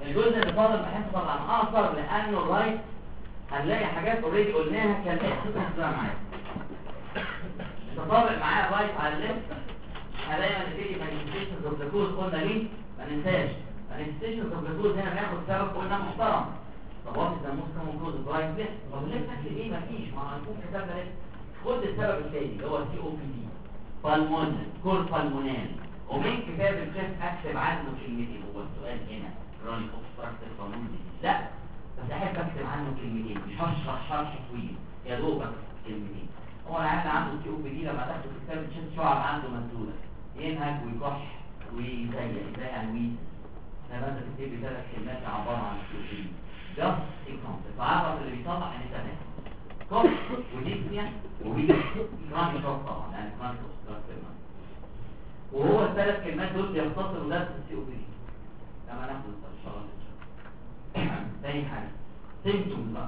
الجزء اللي فاضل بحب طبعا اقصر لانه الرايت هنلاقي حاجات اوريدي قلناها كان بقى معايا. تطابق معايا الرايت على الليفت هلاقي نتيجه مانيفستيشنز اوف ذا كوز. قلنا ليه؟ ما ننساش مانيفستيشنز اوف ذا كوز هنا ناخد سبب قلنا محترم. طب وات ذا موست كومن كوز رايت ليفت؟ طب ليه شكل ايه؟ مفيش، ما هنكون كتبنا ليه. خد السبب الثاني اللي هو سي او بي دي بالمون كور بالمونال. ومن كتاب الشيخ اكتب عنه كلمتين. هو السؤال هنا كرونيك اوبستراكتيف بالمونال لا، بس احب اكتب عنه كلمتين، مش هشرح شرح طويل، يا دوبك كلمتين. هو العيال عنده سي او بي دي لما تاخد كتاب الشيخ شعب عنده مسدوده ينهج ويكح ويزيق زي الويز. انا بس كتب 3 كلمات عباره عن السي او بي دي جاست اكزامبل. فعرف اللي بيطلع ان ده كوف وديسنيا وبيجي كراني شوك طبعا يعني كراني اوبستراكتيف. وهو ال3 كلمات دول بيختصروا درس السي او بي دي. لما ناخد ان شاء الله. تاني حاجه سيمتومز بقى.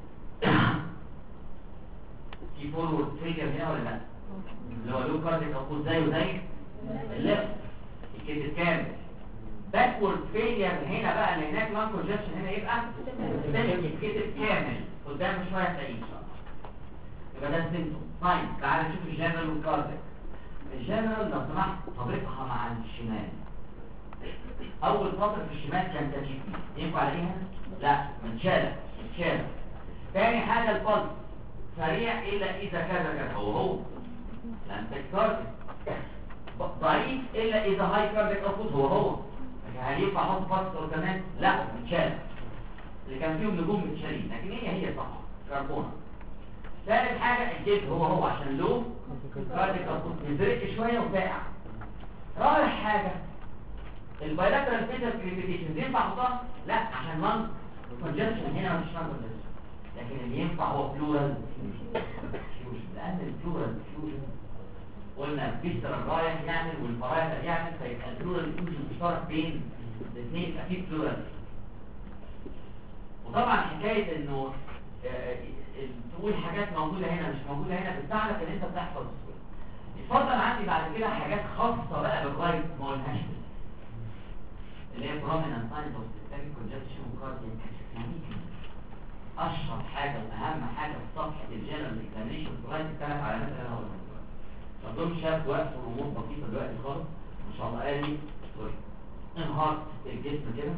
في فورورد فيجر هنا ولا لا؟ اللي هو لو كارديك او زيه زي الليفت الكيس كامل. باكورد فيجر هنا بقى اللي هناك لان كونجكشن هنا يبقى الكيس كامل قدام شويه تلاقيه ان شاء الله. يبقى ده سيمتوم. فاين تعالى نشوف الجنرال والكارديك. الجنرال لو سمحت طريقها مع الشمال. اول سطر في الشمال كان تجيب ينفع عليها؟ لا متشالة. تاني حاجة البلس سريع الا اذا كذا كذا هو لان تكاردك. ضعيف الا اذا هاي كاردك اوتبوت هو هل ينفع احط بلس او كمان؟ لا متشالة. اللي كان فيهم نجوم متشالين لكن هي صح كربونة. ثالث حاجة الجلد هو عشان له كاردك اوتبوت نزرق شوية وفاقع. رابع حاجة البايلاترال فيتال كريبيتيشن ينفع احطها؟ لا عشان لانج كونجكشن هنا مفيش لانج كونجكشن. لكن اللي ينفع هو بلورال فيوجن لان البلورال فيوجن قلنا الفيسترال رايح يعمل والفرايتال يعمل فيبقى البلورال فيوجن مشترك بين الاثنين اكيد بلورال. وطبعا حكايه انه تقول حاجات موجوده هنا مش موجوده هنا بتساعدك ان انت تحفظ الصوره. اتفضل عندي بعد كده حاجات خاصه بقى بالرايت ما قلناش اللي هي prominent signs of systemic congestion وcardiac tachycardia. اشهر حاجه واهم حاجه في صفحه الجنرال اكزامينشن لغايه ال3 علامات اللي انا هقولها دلوقتي. عندهم شاب وقت ورموز بسيطه دلوقتي خالص ما شاء الله. قال لي سوري انهارت الجسم كده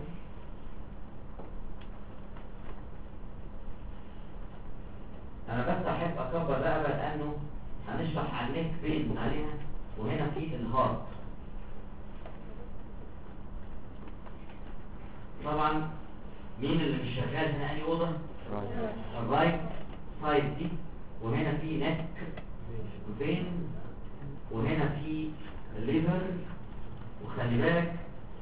انا بس احب اكبر بقى لانه هنشرح على النيك بين عليها وهنا في الهارت. طبعا مين اللي مش شغال هنا؟ اي اوضه الرايت سايد دي وهنا في نك وفين وهنا في الليفر. وخلي بالك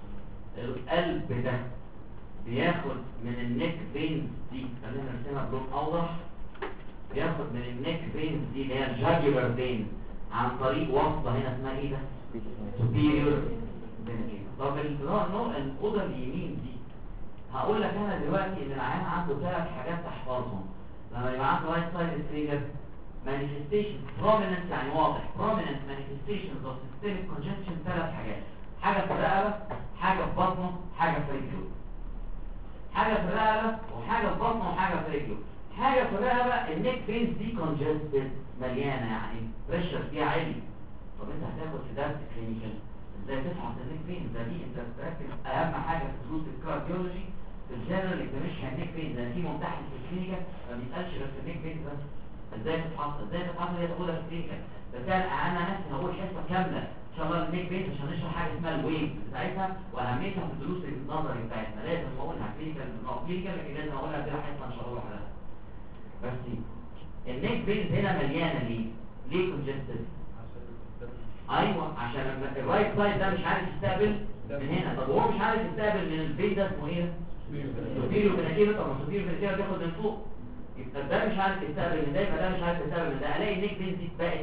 القلب ده بياخد من النك فينز دي خلينا نرسمها بلون اوضح. بياخد من النك فينز دي اللي هي الجاجولار فين عن طريق وصله هنا اسمها ايه ده؟ سوبيريور فين. طب الاوضه اليمين دي هقول لك انا دلوقتي ان العيان عنده 3 حاجات تحفظهم لما يبقى عنده رايت سايد تريجر. مانيفستيشن بروميننت يعني واضح بروميننت مانيفستيشنز اوف سيستميك كونجكشن 3 حاجات. حاجه في الرقبه، حاجه في بطنه، حاجه في رجله. حاجه في الرقبه وحاجه في بطنه وحاجه في رجله. حاجه في الرقبه النيك فينز دي كونجستد مليانه يعني بريشر فيها عالي. طب انت هتاخد في درس كلينيكال ازاي تفحص النيك فينز ده؟ دي انت بتركز اهم حاجه في دروس الكارديولوجي في الجنرال اكزامينشن النيك فينز. ده في ممتحن في الكلينيكال ما بيسالش غير في النيك فينز بس. ازاي تفحص هي تاخدها في الكلينيكال. بس انا نفسي هقول حصه كامله ان شاء الله النيك فينز عشان نشرح حاجه اسمها الويف بتاعتها واهميتها في الدروس النظري بتاعتنا. لازم اقولها كلينيكال لكن لازم اقولها كده حصه ان شاء الله لوحدها. بس النيك فينز هنا مليانه ليه كونجستد؟ ايوه عشان الرايت سايد ده مش عارف يستقبل من هنا. طب هو مش عارف يستقبل من الفين ده اسمه ايه؟ سوبيريور فينيكيلا. طب السوبيريور فينيكيلا بياخد من فوق يبقى ده مش عارف يستقبل من ده يبقى ده مش عارف يستقبل من ده. الاقي النيك فينز دي بقت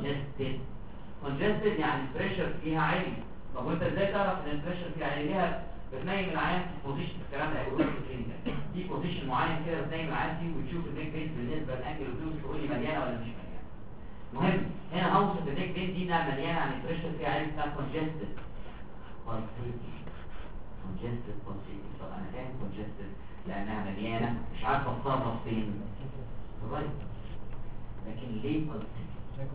كونجستد يعني البريشر فيها عالي. طب وانت ازاي تعرف ان البريشر فيها عالي؟ ليها بتنيم العيان في بوزيشن. الكلام ده هيقول لك في الكلينيكال دي بوزيشن معين كده بتنيم العيان فيه وتشوف النيك فينز بالنسبه للانجل فلوس تقول لي مليانه ولا مش مليانه. مهم هنا هوصف النيك فين دي انها مليانه عن البريشر فيها عالي اسمها كونجستد congested pulsating. طب انا فاهم congested لانها مليانه مش عارفه اتصرف فين الرايت، لكن ليه pulsating؟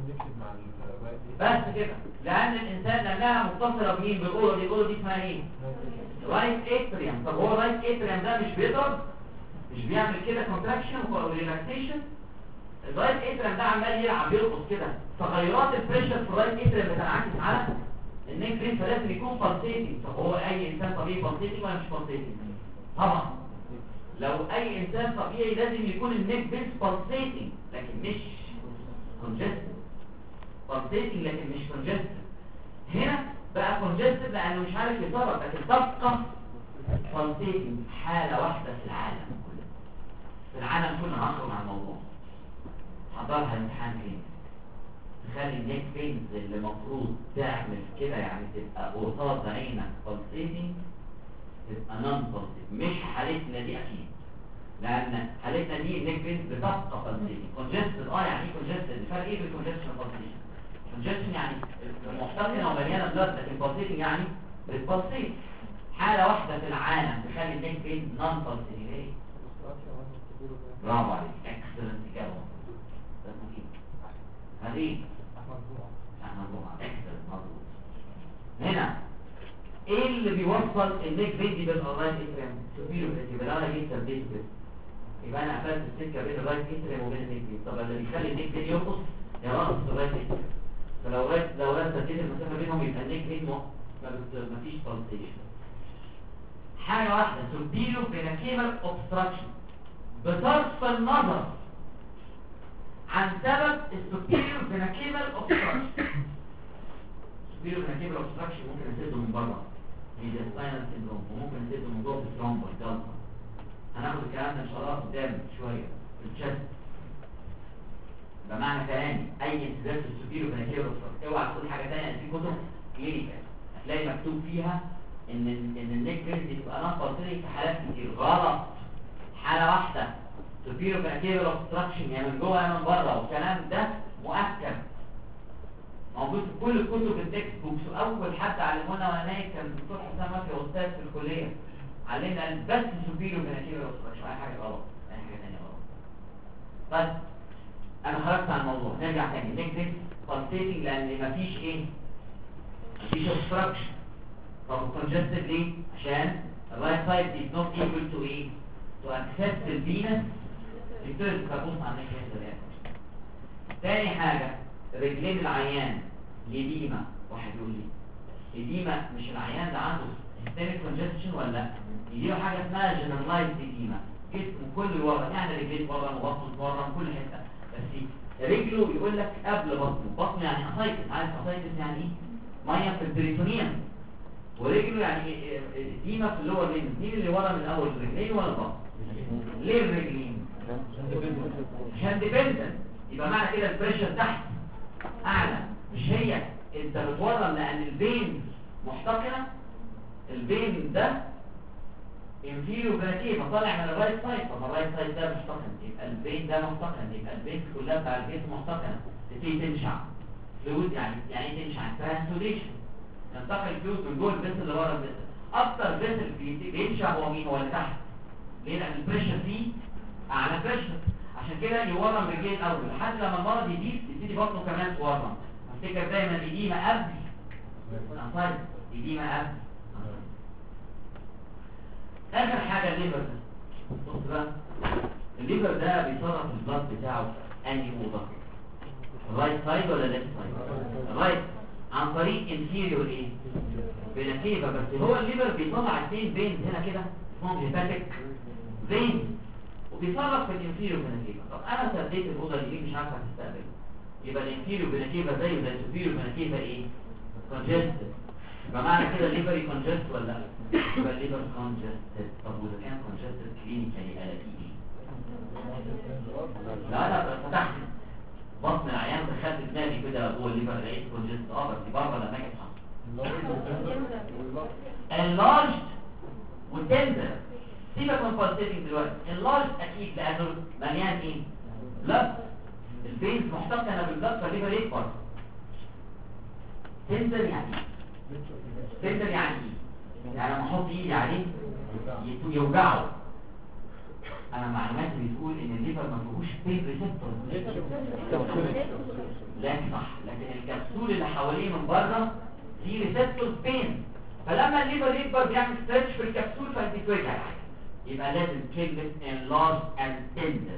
بس كده، لان الانسان لانها متصله بمين؟ بالاوضه دي. الاوضه دي اسمها ايه؟ رايت اتريوم. طب هو الرايت اتريوم ده مش بيضرب، مش بيعمل كده كونتراكشن وريلاكسيشن؟ الرايت اتريوم ده عمال يلعب يرقص كده، تغيرات البريشر في الرايت اتريوم بتنعكس على النيك فين، فلازم يكون pulsating. طب هو اي انسان طبيعي pulsating ولا مش pulsating؟ طبعا لو اي انسان طبيعي لازم يكون النيك فين pulsating لكن مش congested. pulsating لكن مش congested. هنا بقى congested لانه مش عارف يتصرف، لكن تبقى pulsating حاله واحده في العالم كله. في العالم كله هنخرج عن الموضوع، حضرها الامتحان فين؟ تخلي النيك فينز اللي المفروض تعمل كده يعني تبقى قصاد عينك pulsating تبقى non pulsating. مش حالتنا دي اكيد، لان حالتنا دي النيك فينز بتبقى pulsating. congested يعني ايه congested؟ الفرق ايه بين congestion و pulsation؟ congestion يعني محتقنه ومليانه بلاد، لكن pulsating يعني بتبلسيت. حاله واحده في العالم تخلي النيك فينز non pulsating. ايه؟ برافو عليك، اكسلنت اجابه. ده مهم. هذه مظبوط. هنا ايه اللي بيوصل النيك فين دي بالرايت اتريم؟ سوبيريور يبقى انا جيت ثبت كده، يبقى انا قفلت السكه بين الرايت اتريم وبين النيك فين. طب اللي بيخلي النيك فين يرقص يرقص الرايت اتريم، فلو انا ثبت المسافه بينهم يبقى النيك فين ما فيش بالسيشن. حاجه واحده سوبيريور فيناكيمال اوبستراكشن بطرف النظر عن سبب السوبيريور فيناكيمال اوبستراكشن. السوبيريور فيناكيمال اوبستراكشن ممكن نسده من بره ميدياستاينال سيندروم، وممكن نسده من جوه الثرومبوس جلطه. هناخد الكلام ده ان شاء الله قدام شويه في الشست. بمعنى كلامي اي انسداد في السوبيريور فيناكيمال اوبستراكشن اوعى تقول حاجه ثانيه. في كتب كلينيكال هتلاقي مكتوب فيها ان النيك فين دي تبقى نقطه في حالات كتير. غلط. حاله واحده superior vertebral obstruction يا من جوه يا من بره، والكلام ده مؤكد موجود في كل كتب التكست بوكس. واول حد علمونا وانا نايم كان الدكتور حسام مكي استاذ في الكليه، علمنا بس superior vertebral obstruction. اي حاجه غلط، اي حاجه ثانيه غلط. طيب انا خرجت عن الموضوع، نرجع تاني. نيك pulsating لان مفيش ايه؟ مفيش obstruction. طب congested ليه؟ عشان الرايت سايد is not able to ايه؟ to access the venous يبتدي تبص على النيك فين ده. تاني حاجة رجلين العيان ليديما. واحد يقول لي ليديما مش العيان ده عنده systemic congestion ولا لا؟ يجيله حاجة اسمها generalized ليديما، جسمه كله ورا، يعني رجلين ورا وبطنه ورا من كل حتة، بس رجله يقول لك قبل بطنه يعني اسايتس. عارف اسايتس يعني ايه؟ ميه في البريتونيوم. ورجله يعني ليديما في اللور ليمب. مين اللي ورا من الاول، الرجلين ولا البطن؟ ليه الرجلين؟ عشان ديبندنت. يبقى معنى كده البريشر تحت اعلى، مش هي انت بتورم لان البين محتقنه. البين ده انفيريور فيناكيفا طالع من الرايت سايد. طب الرايت سايد ده محتقن، يبقى البين ده محتقن، يبقى البين كلها بتاع الجسم محتقنه. تبتدي تنشع فلويد. يعني ايه تنشع؟ ترانسوديشن. ينتقل الفلويد من جوه الفيسل اللي ورا الفيسل. اكتر فيسل بينشع هو مين؟ هو اللي تحت. ليه؟ لان البريشر فيه اعلى بريشر، عشان كده يورم رجلين الاول لحد لما المرض يزيد يبتدي بطنه كمان تورم. افتكر دايما ايديما قبل انصايد، ايديما قبل. اخر حاجه الليفر ده. بص بقى، الليفر ده بيصرف البلاد بتاعه انهي اوضه؟ الرايت سايد ولا الليفت سايد؟ الرايت، عن طريق انفيريور ايه؟ فيناكيفا. بس هو الليفر بيطلع اثنين فينز هنا كده اسمهم هيباتيك فينز، وبيصرف في الانفيريور فيناكيفا. طب انا سديت الاوضه اليمين مش عارفه تستقبل، يبقى الانفيريور فيناكيفا زيه زي السوبيريور فيناكيفا ايه؟ كونجستد. يبقى معنى كده الليفر كونجست ولا لا؟ يبقى الليفر كونجستد. طب واذا كان كونجستد كلينيكالي الاقيه لا فتحت بطن العيان دخلت دماغي كده جوه الليفر لقيت كونجست. بس بره لما اجي افحص اللارج والتندر. سيبك من pulsating دلوقتي. اللارج اكيد لانه مليان ايه؟ بلد. الفينز محتقنه بالبلد فالليفر يكبر. تندر يعني ايه؟ تندر يعني ايه؟ يعني لما احط ايدي عليه يوجعه. انا معلوماتي بتقول ان الليفر ما فيهوش بين ريسبتور. لا صح، لكن الكبسول اللي حواليه من بره فيه ريسبتور بين، فلما الليفر يكبر بيعمل ستريتش في الكبسول فبتتوجع. يبقى لازم كلمه enlarged and tender.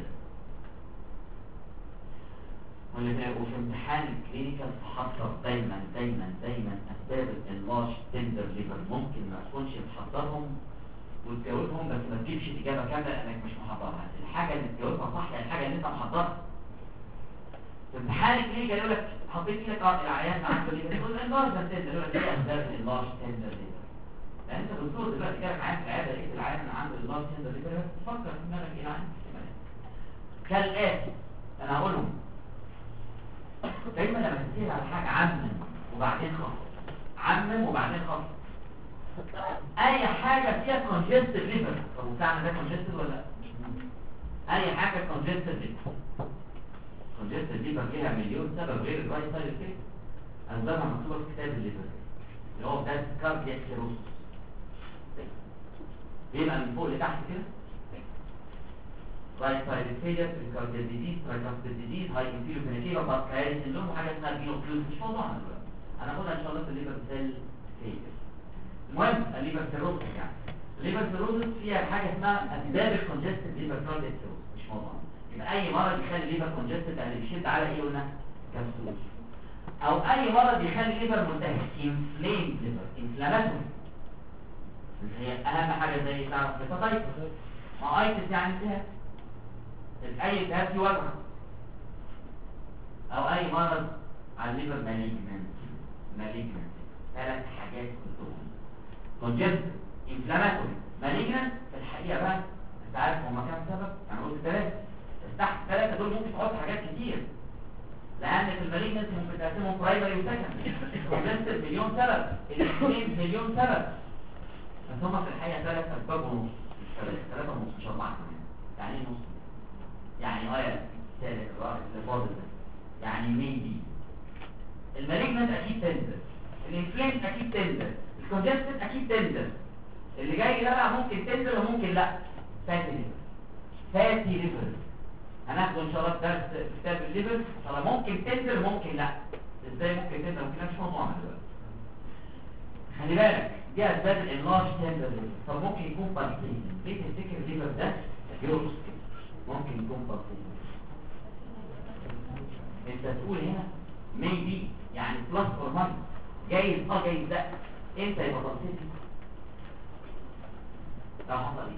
وفي امتحان الكلينيكال تحضر دايما دايما دايما اسباب الانلارج تندر ليفر. ممكن ما تكونش بتحضرهم وتجاوبهم بس ما تجيبش اجابه كامله لانك مش محضرها. الحاجه اللي تجاوبها صح هي الحاجه اللي انت محضرها. في امتحان الكلينيكال يقول لك حطيت ايدك على العيان عنده ليفر تقول انلارج تندر، يقول لك ايه اسباب الانلارج تندر ليفر؟ لان انت دكتور دلوقتي جالك عيان في العياده لقيت العيان عنده انلارج تندر ليفر، تفكر في دماغك ايه العيان كالاتي. انا هقولهم دايما لما تسأل على حاجة عمم وبعدين خاص، عمم وبعدين خاص. اي حاجة فيها congested liver، طب بتاعنا ده congested ولا لا؟ اي حاجة congested liver. congested liver فيها مليون سبب غير الرايت سايد افكت. اسبابها مكتوبة في كتاب الليفر اللي هو ده كاردياك سيروسس. بيبقى من فوق لتحت كده رايت سايد فيلير، ريكارديال ديزيز، ترايكاستيد ديزيز، هاي انفيريور فينيكيلا، باسكايري سيندروم، وحاجه اسمها بينوكليوز. مش موضوعنا دلوقتي، انا هاخدها ان شاء الله في الليفر سيل فيلير. المهم الليفر سيروسس، يعني الليفر سيروسس فيها حاجه اسمها اسباب الكونجستيف ليفر كاردياك سيروسس. مش موضوعنا. يبقى اي مرض يخلي الليفر كونجستيف يعني بيشد على ايه قلنا؟ كبسول. او اي مرض يخلي الليفر ملتهب، انفليم ليفر، انفلاماتوري. هي اهم حاجه زي تعرف هيباتايتس، ما ايتس يعني التهاب، اي التهاب في وجع، او اي مرض على الليفر مالجنت. ثلاث حاجات كلهم كونجستيف، انفلاماتوري، مالجنت. في الحقيقه بقى انت عارف هما كام سبب؟ انا قلت ثلاثه، بس تحت الثلاثه دول ممكن تحط حاجات كتير، لان في المالجنت ممكن تقسمهم برايمري وسكندري. كونجستيف مليون سبب، الاثنين مليون سبب، بس هما في الحقيقه ثلاث اسباب ونص، مش ثلاثه ونص، مش اربعه كمان. يعني ايه نص؟ يعني ثالث الرأس اللي فاضل ده، يعني ميبي. المالجنت اكيد تندر، الانفلامت اكيد تندر، الكونجستيف اكيد تندر. اللي جاي ده بقى ممكن تندر وممكن لا. فاتي ليفر، فاتي ليفر هناخده ان شاء الله في درس في كتاب الليفر. طب ممكن تندر وممكن لا. ازاي ممكن تندر وممكن لا؟ مش موضوعنا دلوقتي. خلي بالك دي اسباب الانلارج تندر ليفر. طب ممكن يكون بالتين. ليه تفتكر الليفر ده يرقص كده؟ ممكن يكون بالتين. انت تقول هنا maybe يعني بلس اور ماينس، جايز جايز لا. امتى يبقى بالتين؟ لو حصل ايه؟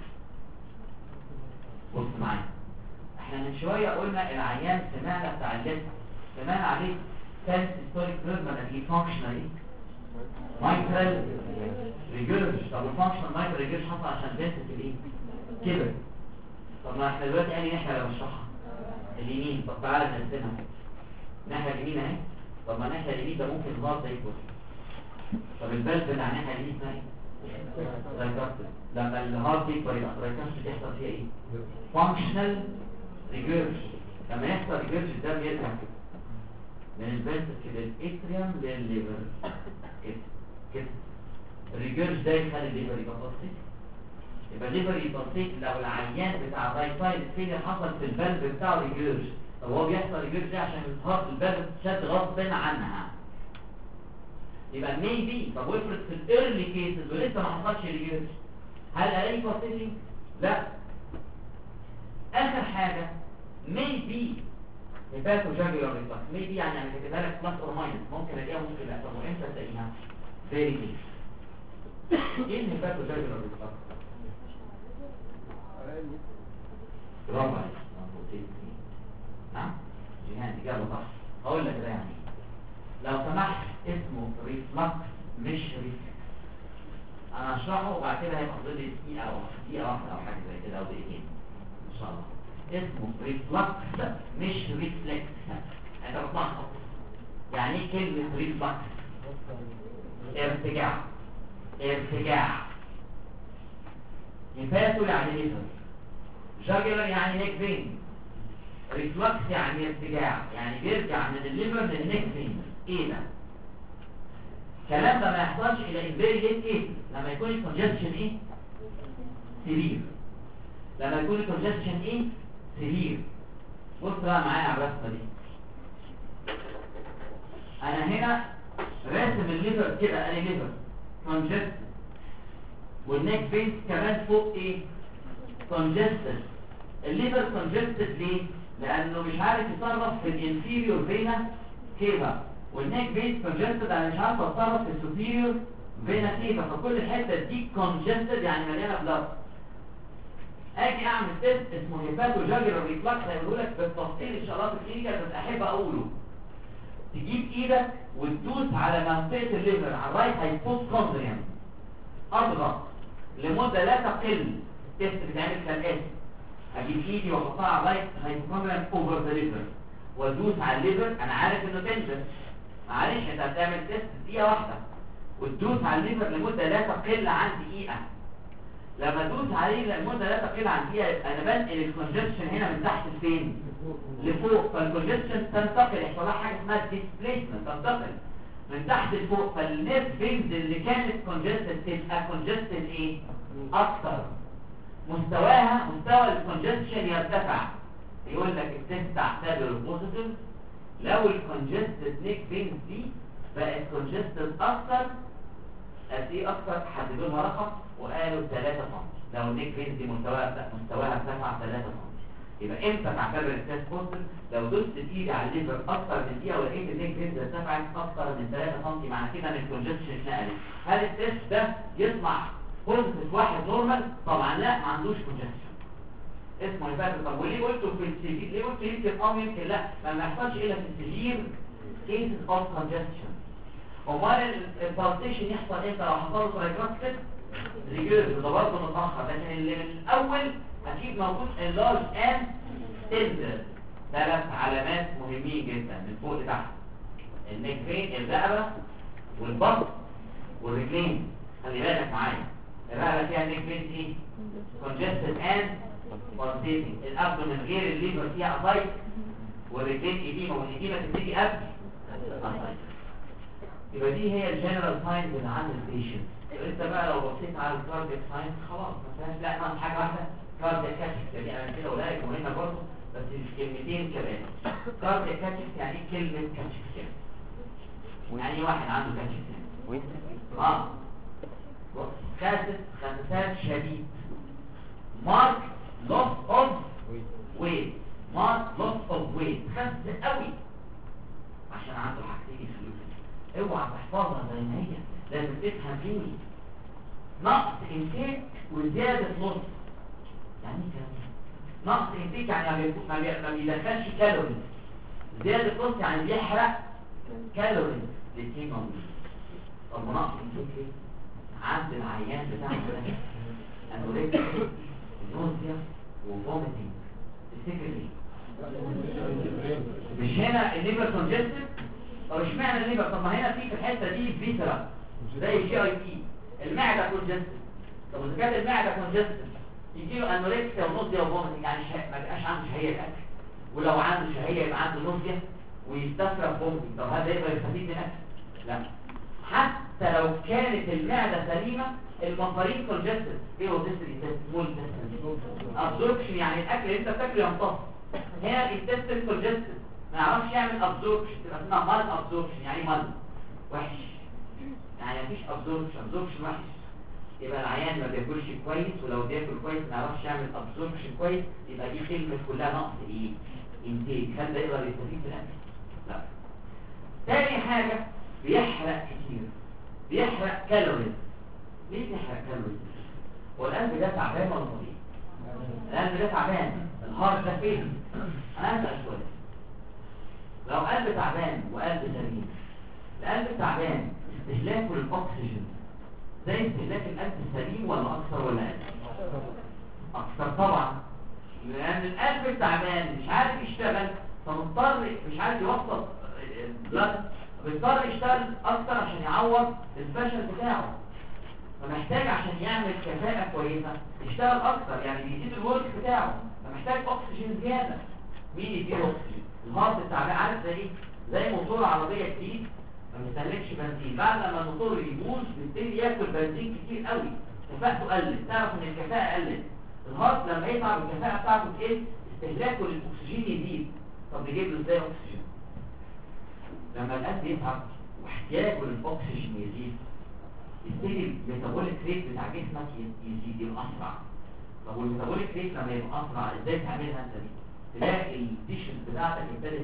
بص معايا، احنا من شويه قلنا العيان سمعنا بتاع الليست، سمعنا عليه سنس ستوريك بيرما دي فانكشنال ايه؟ مايكرال ريجيرش. طب الفانكشنال مايكرال ريجيرش حصل عشان بنت الايه؟ كبر. طب ما احنا دلوقتي قال ناحيه اللي بشرحها اليمين. طب تعالى نقسمها، الناحيه اليمين اهي. طب ما الناحيه اليمين ده ممكن الهارت ده يكبر. طب البلب بتاع الناحيه اليمين اسمها ايه؟ ترايكاستيد. لما الهارت يكبر يبقى ترايكاستيد يحصل فيها ايه؟ فانكشنال ريجيرش. لما يحصل ريجيرش الدم يرجع كده من البنت كده الاتريوم للليفر كده. الريجيرش ده يخلي الليفر يبقى بسيط. يبقى الليفر يبقى بسيط لو العيان بتاع الرايت فين حصل في البلب بتاعه ريجيرش. طب هو بيحصل ريجيرش ده عشان البلب شد غصب عنها. يبقى ميبي. طب وافرض في الايرلي كيسز ولسه ما حصلش ريجيرش، هل الاقي بسيط؟ لا. اخر حاجه ميبي هيباتوجاجولار ريفلكس. ميبي يعني انا كاتبها لك بلس اور ماينس، ممكن الاقيها ممكن لا. طب وامتى تلاقيها؟ فيري كيس. ايه الهيباتوجاجولار ريفلكس؟ برافو عليك. نعم جيهان اجابه صح. هقول لك ده يعني لو سمحت اسمه ريفلكس مش ريفلكس. انا هشرحه وبعد كده هيبقى فاضل لي دقيقه واحده او حاجه زي كده او دقيقتين ان شاء الله. اسمه ريفلكس مش ريفلكس. انت بتلخبط. يعني ايه كلمه ريفلكس؟ ارتجاع. هيباتو يعني ليفر، جاجولار يعني نيك فين، ريفلكس يعني ارتجاع، يعني بيرجع من الليفر للنيك فين. ايه ده؟ الكلام ده ما يحصلش الى امبيري ليت كيس لما يكون الكونجكشن ايه سيفير. لما يكون الكونجكشن ايه سيفير. بص بقى معايا على الرسمه دي. انا هنا راسم الليفر كده، انا ليفر كونجكتد والنيك فيس كمان فوق ايه كونجكتد. الليفر كونجكتد ليه؟ لانه مش عارف يتصرف في الانفيريور فينا كيفا، والنيك فيس كونجكتد انا مش عارف اتصرف في السوبيريور فينا كيفا، فكل الحته دي كونجكتد يعني مليانه بلاد. اجي اعمل تيست اسمه هيباتوجاجرال ريفلكس هيقول لك بالتفصيل الشغلات الكلينيكال بس احب اقوله. تجيب ايدك وتدوس على منطقه الليفر على الرايت هايبوكوندريوم، اضغط لمده لا تقل. التيست بيتعمل كالاتي: اجيب ايدي واحطها على الرايت هايبوكوندريوم اوفر ذا ليفر وادوس على الليفر. انا عارف انه تنزل، معلش انت هتعمل تيست دقيقه واحده وتدوس على الليفر لمده لا تقل عن دقيقه. لما ادوس عليه لمده لا تقل عن دقيقه انا بنقل الكونجكشن هنا من تحت لفين؟ لفوق. فالكونجكشن تنتقل، يحصل لها حاجه اسمها ديسبليسمنت، تنتقل من تحت لفوق. فالنيرف فينز اللي كانت كونجكتد تبقى كونجكتد ايه؟ اكتر. مستوى الكونجكشن يرتفع. يقول لك التست تعتبر بوزيتيف لو الكونجكتد نيك فينز دي بقت كونجكتد اكتر. قد ايه اكتر؟ حددوا رقم وقالوا 3 سم. لو النيك فينز دي مستواها ارتفع 3 سم يبقى امتى تعتبر التست بوزيتيف؟ لو دوست ايدي على الليفر اكتر من دقيقه ولقيت النيك فينز ارتفعت اكتر من 3 سم، معنى كده ان الكونجكشن اتنقلت. هل التست ده يطلع بوزيتيف واحد نورمال؟ طبعا لا، ما عندوش كونجكشن اسمه هيباتو. طب وليه قلته في السيفير؟ ليه قلت يمكن يمكن لا؟ ما يحصلش الا في السيفير كيسز اوف كونجكشن. امال البالتيشن يحصل امتى؟ لو حصل له ترايجراكتيك ريجيرز ده برضه متاخر، لكن اللي من الاول اكيد موجود اللارج اند تندر. 3 علامات مهمين جدا من فوق لتحت: النيك فين، الرقبه والبطن والرجلين. خلي بالك معايا، الرقبه فيها النيك فين ايه؟ كونجستد اند بالتيتنج. الابدومن غير الليفر فيها اسايت، والرجلين ايديما، والايديما تبتدي قبل اسايت. يبقى دي هي الجنرال ساينز اللي عند البيشنت. انت بقى لو بصيت على الكاردياك ساينز خلاص ما فيهاش، لا ناقص حاجه واحده: كاردياك كاتشكس. دي انا كده ولايك مهمه برضه بس كلمتين كمان. كاردياك كاتشكس يعني ايه كلمه كاتشكس؟ يعني واحد عنده كاتشكس خسسان شديد، مارك لوس اوف ويت، مارك لوس اوف ويت، خس قوي عشان عنده حاجتين يخلوه. اوعى تحفظها زي ما هي، لازم تفهم فيني. نقص انتاج وزياده نص. يعني ايه كده؟ نقص انتاج يعني ما بيدخلش كالوري، زياده نص يعني بيحرق كالوري. الاثنين موجودين. طب نقص انتاج ايه؟ عند العيان بتاعنا ده انوركسيا، نوزيا وفوميتنج. تفتكر ايه؟ مش هنا الليفر كونجستد؟ طب اشمعنى الليفر؟ طب ما هنا في الحته دي فيترا زي الجي اي تي. المعده كونجستد، طب اذا كانت المعده كونجستد يجي له انوركسيا ونوزيا وفوميتنج، يعني ما بقاش عنده شهيه الاكل، ولو عنده شهيه يبقى عنده نوزيا ويستفرغ فوميتنج. طب هذا يقدر يستفيد من الاكل؟ لا. حتى لو كانت المعده سليمه المصارين كونجستد. ايه وظيفه الانتستين؟ ابزوربشن، يعني الاكل اللي انت بتاكله يمتص. هنا الانتستين كونجستد ما يعرفش يعمل ابزوربشن، تبقى اسمها مال ابزوربشن. يعني مال وحش، يعني مفيش ابزوربشن وحش. يبقى العيان ما بياكلش كويس، ولو بياكل كويس ما يعرفش يعمل ابزوربشن كويس، يبقى دي كلمه كلها نقص ايه؟ انتاج. هل ده يقدر يستفيد من الاكل؟ لا. تاني حاجه بيحرق كتير، بيحرق كالوريز. ليه بيحرق كالوريز؟ هو القلب ده تعبان ولا طبيعي؟ القلب ده تعبان، الهارت ده فين؟ انا هسأل سؤال: لو قلب تعبان وقلب سليم، القلب تعبان استهلاكه للاكسجين زي استهلاك القلب السليم ولا اكثر ولا اقل؟ اكثر طبعا، لان القلب التعبان مش عارف يشتغل، فمضطر مش عارف يوصل البلد، بيضطر يشتغل اكتر عشان يعوض الفشل بتاعه. فمحتاج عشان يعمل كفاءة كويسة يشتغل اكتر، يعني بيزيد الورك بتاعه، فمحتاج اكسجين زيادة. مين يديله اكسجين؟ الهارت التعبان. عارف زي ايه؟ زي موتور عربية جديد ما بيستهلكش بنزين. بعد لما الموتور يبوظ بيبتدي ياكل بنزين كتير قوي، كفاءته قلت. تعرف ان الكفاءه قلت. الهارت لما يتعب الكفاءه بتاعته تقل، استهلاكه للاكسجين يزيد. طب نجيب له ازاي اكسجين؟ لما القلب يتعب واحتياجه للاكسجين يزيد، يبتدي الميتابوليك ريت بتاع جسمك يزيد، يبقى اسرع. طب والميتابوليك ريت لما يبقى اسرع ازاي تعملها انت دي؟ تلاقي التيشرت بتاعتك ابتدت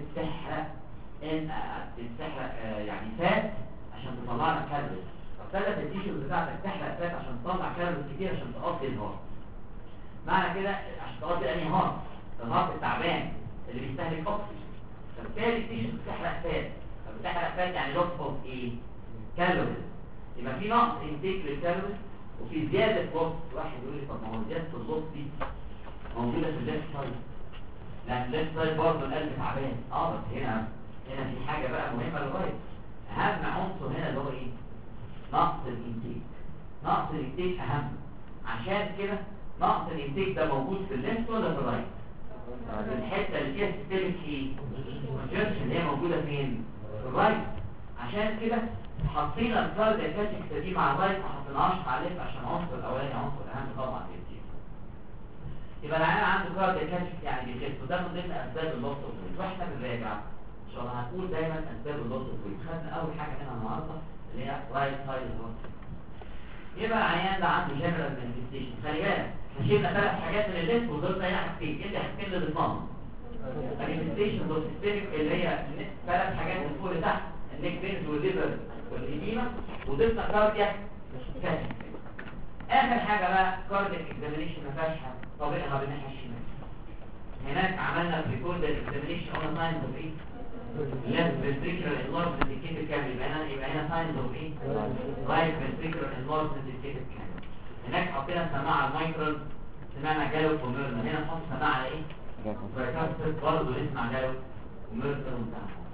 تحرق يعني فات عشان تطلع لك كالوريز. فابتدت التيشرت بتاعتك تحرق فات عشان تطلع كالوريز كتير عشان تقضي الهارت. معنى كده عشان تقضي انهي هارت؟ الهارت التعبان اللي بيستهلك اكسجين. فبالتالي التيشرت بتحرق فات، فبتحرق فات يعني لوس اوف ايه؟ كالوريز. يبقى في نقص انتيك للكالوريز وفي زياده لوس. واحد يقول لي طب ما هو زياده اللوس دي موجوده في الليفت سايد، لان الليفت سايد برضه القلب تعبان. بس هنا في حاجه بقى مهمه للغايه. اهم عنصر هنا اللي هو ايه؟ نقص الانتيك. نقص الانتيك اهم. عشان كده نقص الانتيك ده موجود في الليفت ولا في الرايت؟ في الحته اللي فيها سيستميك ايه؟ كونجكشن اللي هي موجوده فين؟ في الرايت. عشان كده حطينا الكاردياك دي مع الرايت، ما حطيناهاش مع الليفت عشان العنصر الاولاني عنصر اهم طبعا في الانتيك. يبقى العيان عنده كاردياك يعني بيخف، وده من ضمن اسباب اللوس اوف ويت. واحنا بنراجع ان شاء الله هنقول دايما اسباب اللوس اوف ويت. خدنا اول حاجه منها النهارده اللي هي رايت سايد هارت. يبقى العيان ده عنده جنرال مانيفستيشن. خلي بالك احنا شلنا 3 حاجات من الليست وضفنا هنا حاجتين. ايه الحاجتين اللي ضفناهم؟ مانيفستيشن والسيستميك اللي هي 3 حاجات من فوق لتحت، النيك بينز والليفر والإديمة، وضفنا كاردياك كاتش. اخر حاجه بقى كاردياك اكزامينيشن ما فيهاش حاجه، طبيعها بالناحيه الشمال. هناك عملنا في كود الاكزامينيشن قلنا ساينز اوف ايه؟ left ventricular enlargement indicated كامل. يبقى هنا ساينز اوف ايه؟ right ventricular enlargement indicated كامل. هناك حطينا سماعه المايكرال، سمعنا جالوب وميرنا. هنا نحط سماعه على ايه؟ برضه نسمع جالوب وميرنا وانتهى.